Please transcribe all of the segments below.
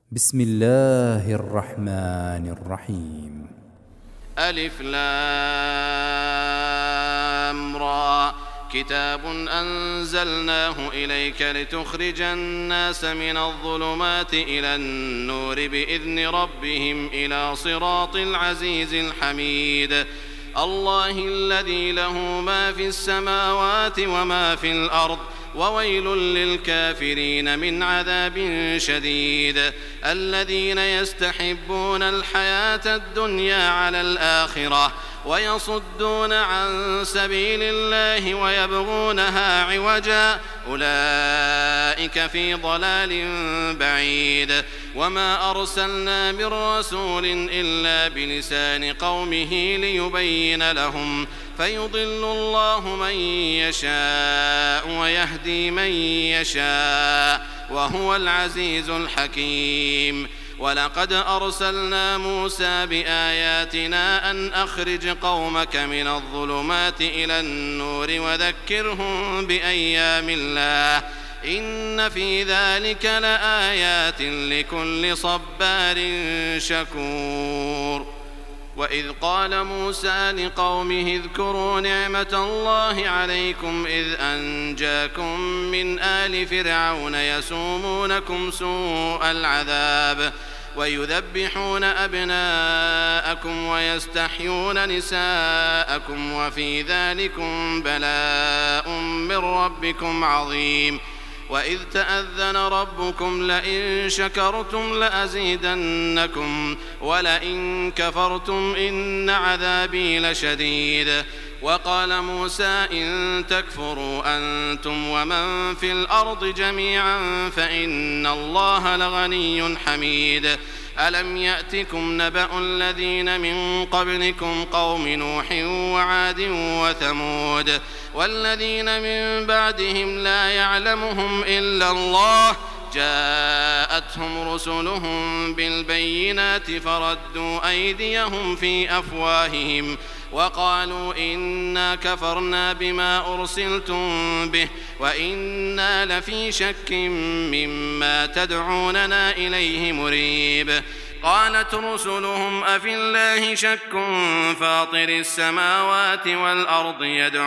بسم الله الرحمن الرحيم. ألف لام را. كتاب أنزلناه إليك لتخرج الناس من الظلمات إلى النور بإذن ربهم إلى صراط العزيز الحميد. الله الذي له ما في السماوات وما في الأرض وويل للكافرين من عذاب شديد. الذين يستحبون الحياة الدنيا على الآخرة ويصدون عن سبيل الله ويبغونها عوجا أولئك في ضلال بعيد. وما أرسلنا من رسول إلا بلسان قومه ليبين لهم فيضل الله من يشاء ويهدي من يشاء وهو العزيز الحكيم. ولقد أرسلنا موسى بآياتنا أن أخرج قومك من الظلمات إلى النور وذكرهم بأيام الله إن في ذلك لآيات لكل صبار شكور. وإذ قال موسى لقومه اذكروا نعمة الله عليكم إذ أنجاكم من آل فرعون يسومونكم سوء العذاب ويذبحون أبناءكم ويستحيون نساءكم وفي ذلكم بلاء من ربكم عظيم. وإذ تأذن ربكم لئن شكرتم لأزيدنكم ولئن كفرتم إن عذابي لشديد. وقال موسى إن تكفروا أنتم ومن في الأرض جميعا فإن الله لغني حميد. ألم يأتكم نبأ الذين من قبلكم قوم نوح وعاد وثمود والذين من بعدهم لا يعلمهم إلا الله جاءتهم رسلهم بالبينات فردوا أيديهم في أفواههم وقالوا إنا كفرنا بما أرسلتم به وإنا لفي شك مما تدعوننا إليه مريب. قالت رسلهم أفي الله شك فاطر السماوات والأرض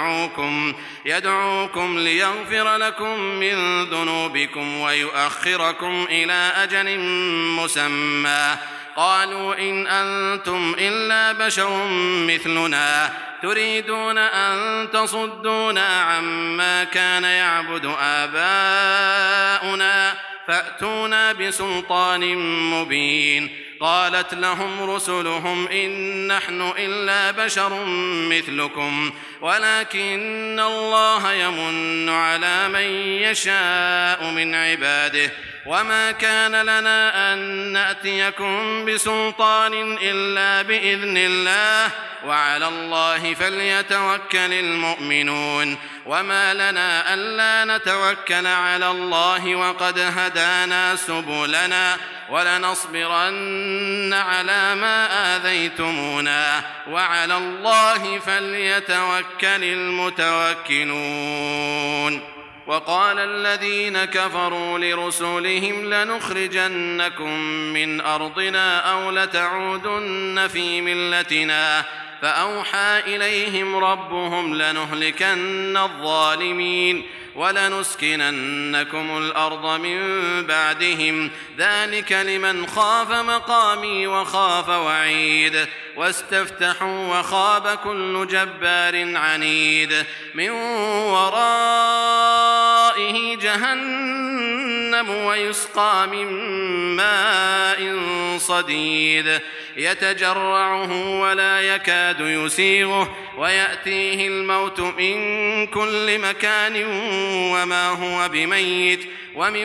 يدعوكم ليغفر لكم من ذنوبكم ويؤخركم إلى أجل مسمى. قالوا إن أنتم إلا بشر مثلنا تريدون أن تصدونا عما كان يعبد آباؤنا فأتونا بسلطان مبين. قالت لهم رسلهم إن نحن إلا بشر مثلكم ولكن الله يمن على من يشاء من عباده وما كان لنا أن نأتيكم بسلطان إلا بإذن الله وعلى الله فليتوكل المؤمنون. وما لنا ألا نتوكل على الله وقد هدانا سبلنا ولنصبرن على ما آذيتمونا وعلى الله فليتوكل المتوكلون. وقال الذين كفروا لرسلهم لنخرجنكم من أرضنا أو لتعودن في ملتنا فأوحى إليهم ربهم لنهلكن الظالمين ولنسكننكم الأرض من بعدهم ذلك لمن خاف مقامي وخاف وعيد. واستفتحوا وخاب كل جبار عنيد من ورائه جهنم ويسقى من ماء صديد يتجرعه ولا يكاد يسيغه ويأتيه الموت من كل مكان وما هو بميت ومن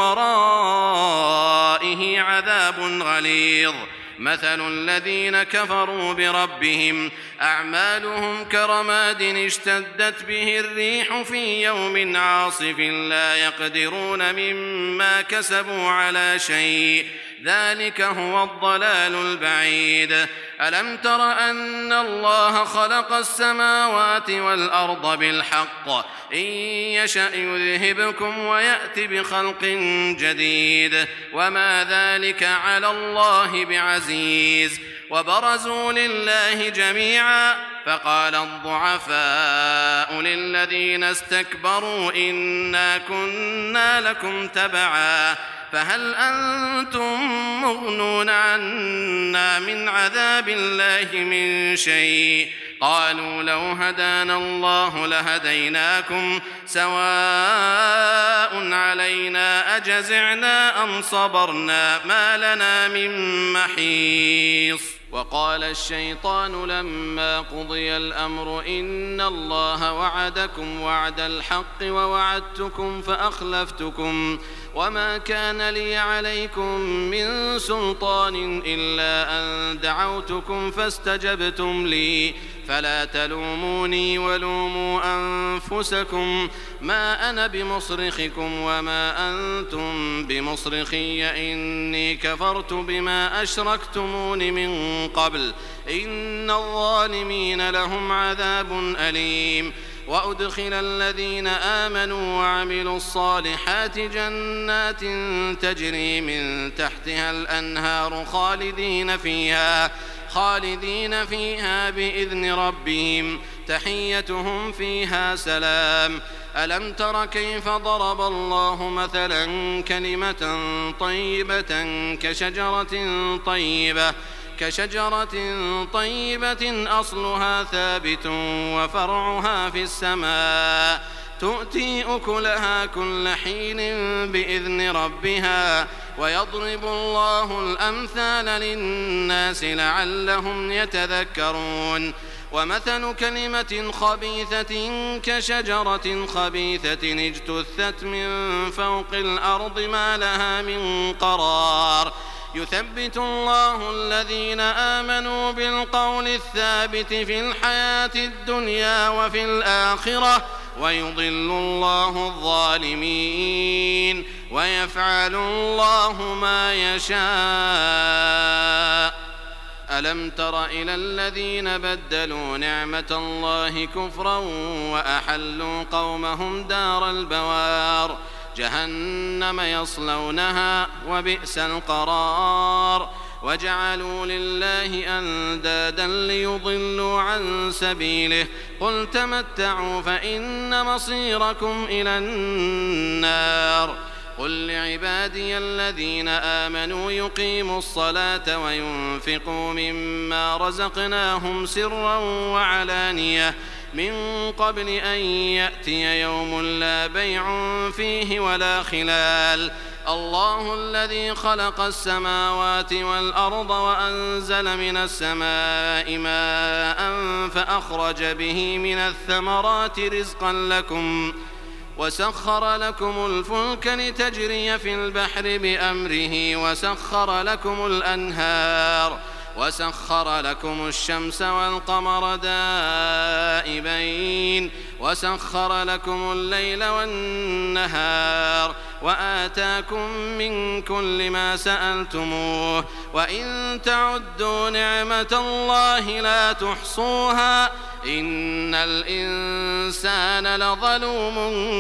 ورائه عذاب غليظ. مثل الذين كفروا بربهم أعمالهم كرماد اشتدت به الريح في يوم عاصف لا يقدرون مما كسبوا على شيء ذلك هو الضلال البعيد. ألم تر أن الله خلق السماوات والأرض بالحق إن يشأ يذهبكم ويأت بخلق جديد وما ذلك على الله بعزيز. وبرزوا لله جميعا فقال الضعفاء للذين استكبروا إنا كنا لكم تبعا فهل أنتم مغنون عنا من عذاب الله من شيء قالوا لو هدانا الله لهديناكم سواء علينا أجزعنا أم صبرنا ما لنا من محيص. وقال الشيطان لما قضي الأمر إن الله وعدكم وعد الحق ووعدتكم فأخلفتكم وما كان لي عليكم من سلطان إلا أن دعوتكم فاستجبتم لي فلا تلوموني ولوموا أنفسكم ما أنا بمصرخكم وما أنتم بمصرخي إني كفرت بما أشركتمون من قبل إن الظالمين لهم عذاب أليم. وأدخل الذين آمنوا وعملوا الصالحات جنات تجري من تحتها الأنهار خالدين فيها بإذن ربهم تحيتهم فيها سلام. ألم تر كيف ضرب الله مثلا كلمة طيبة كشجرة طيبة أصلها ثابت وفرعها في السماء تؤتي أكلها كل حين بإذن ربها ويضرب الله الأمثال للناس لعلهم يتذكرون. ومثل كلمة خبيثة كشجرة خبيثة اجتثت من فوق الأرض ما لها من قرار يثبت الله الذين آمنوا بالقول الثابت في الحياة الدنيا وفي الآخرة ويضل الله الظالمين ويفعل الله ما يشاء. ألم تر إلى الذين بدلوا نعمة الله كفرا وأحلوا قومهم دار البوار جهنم يصلونها وبئس القرار وجعلوا لله أندادا ليضلوا عن سبيله قل تمتعوا فإن مصيركم إلى النار. قل لعبادي الذين آمنوا يقيموا الصلاة وينفقوا مما رزقناهم سرا وعلانية من قبل أن يأتي يوم لا بيع فيه ولا خلال. الله الذي خلق السماوات والأرض وأنزل من السماء ماء فأخرج به من الثمرات رزقا لكم وسخر لكم الفلك لتجري في البحر بأمره وسخر لكم الأنهار وسخر لكم الشمس والقمر دائبين وسخر لكم الليل والنهار وآتاكم من كل ما سألتموه وإن تعدوا نعمة الله لا تحصوها إن الإنسان لظلوم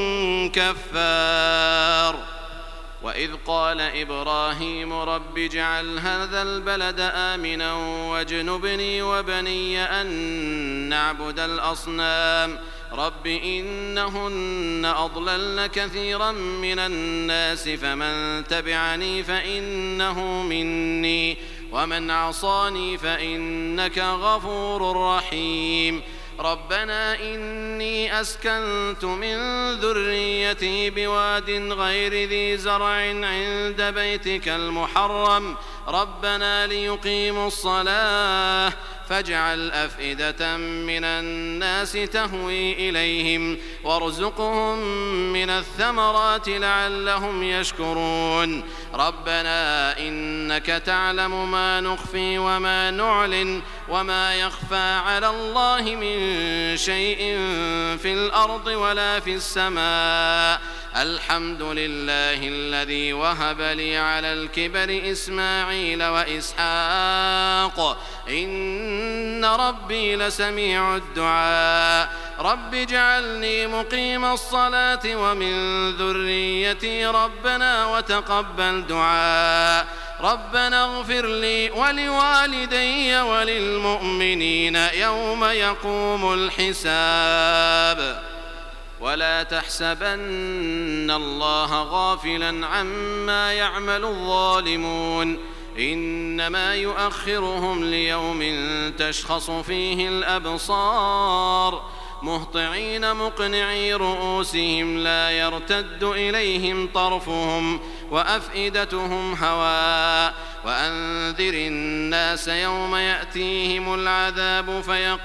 كفار. وإذ قال إبراهيم رب اجعل هذا البلد آمنا واجنبني وبني أن نعبد الأصنام رب إنهن أضللن كثيرا من الناس فمن تبعني فإنه مني ومن عصاني فإنك غفور رحيم. ربنا إني أسكنت من ذريتي بواد غير ذي زرع عند بيتك المحرم ربنا ليقيموا الصلاة فاجعل أفئدة من الناس تهوي إليهم وارزقهم من الثمرات لعلهم يشكرون. ربنا إنك تعلم ما نخفي وما نعلن وما يخفى على الله من شيء في الأرض ولا في السماء الحمد لله الذي وهب لي على الكبر إسماعيل وإسحاق إن ربي لسميع الدعاء رب اجعلني مقيم الصلاة ومن ذريتي ربنا وتقبل دعاء ربنا اغفر لي ولوالدي وللمؤمنين يوم يقوم الحساب ولا تحسبن الله غافلا عما يعمل الظالمون إنما يؤخرهم ليوم تشخص فيه الأبصار مهطعين مقنعي رؤوسهم لا يرتد إليهم طرفهم وأفئدتهم هواء وأنذر الناس يوم يأتيهم العذاب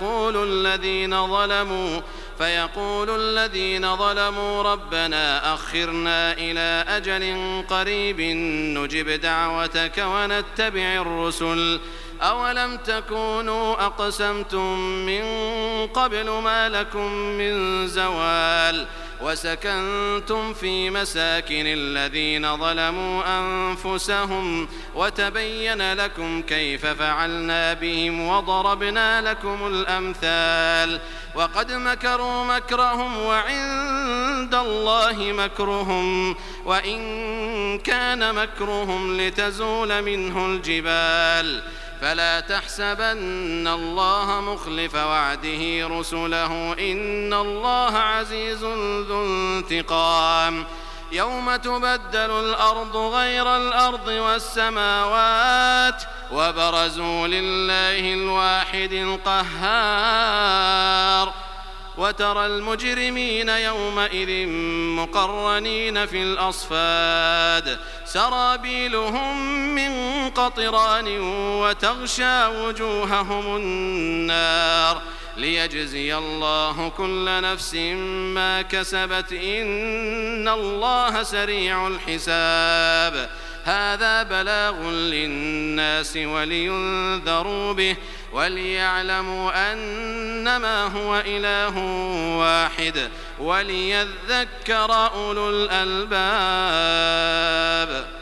فيقول الذين ظلموا ربنا أخرنا إلى أجل قريب نجب دعوتك ونتبع الرسل أولم تكونوا أقسمتم من قبل ما لكم من زوال وسكنتم في مساكن الذين ظلموا أنفسهم وتبين لكم كيف فعلنا بهم وضربنا لكم الأمثال وقد مكروا مكرهم وعند الله مكرهم وإن كان مكرهم لتزول منه الجبال فلا تحسبن الله مخلف وعده رسله إن الله عزيز ذو انتقام يوم تبدل الأرض غير الأرض والسماوات وبرزوا لله الواحد القهار وترى المجرمين يومئذ مقرنين في الأصفاد سرابيلهم من قطران وتغشى وجوههم النار ليجزي الله كل نفس ما كسبت إن الله سريع الحساب هذا بلاغ للناس ولينذروا به وليعلموا أنما هو إله واحد وليذكر أولو الألباب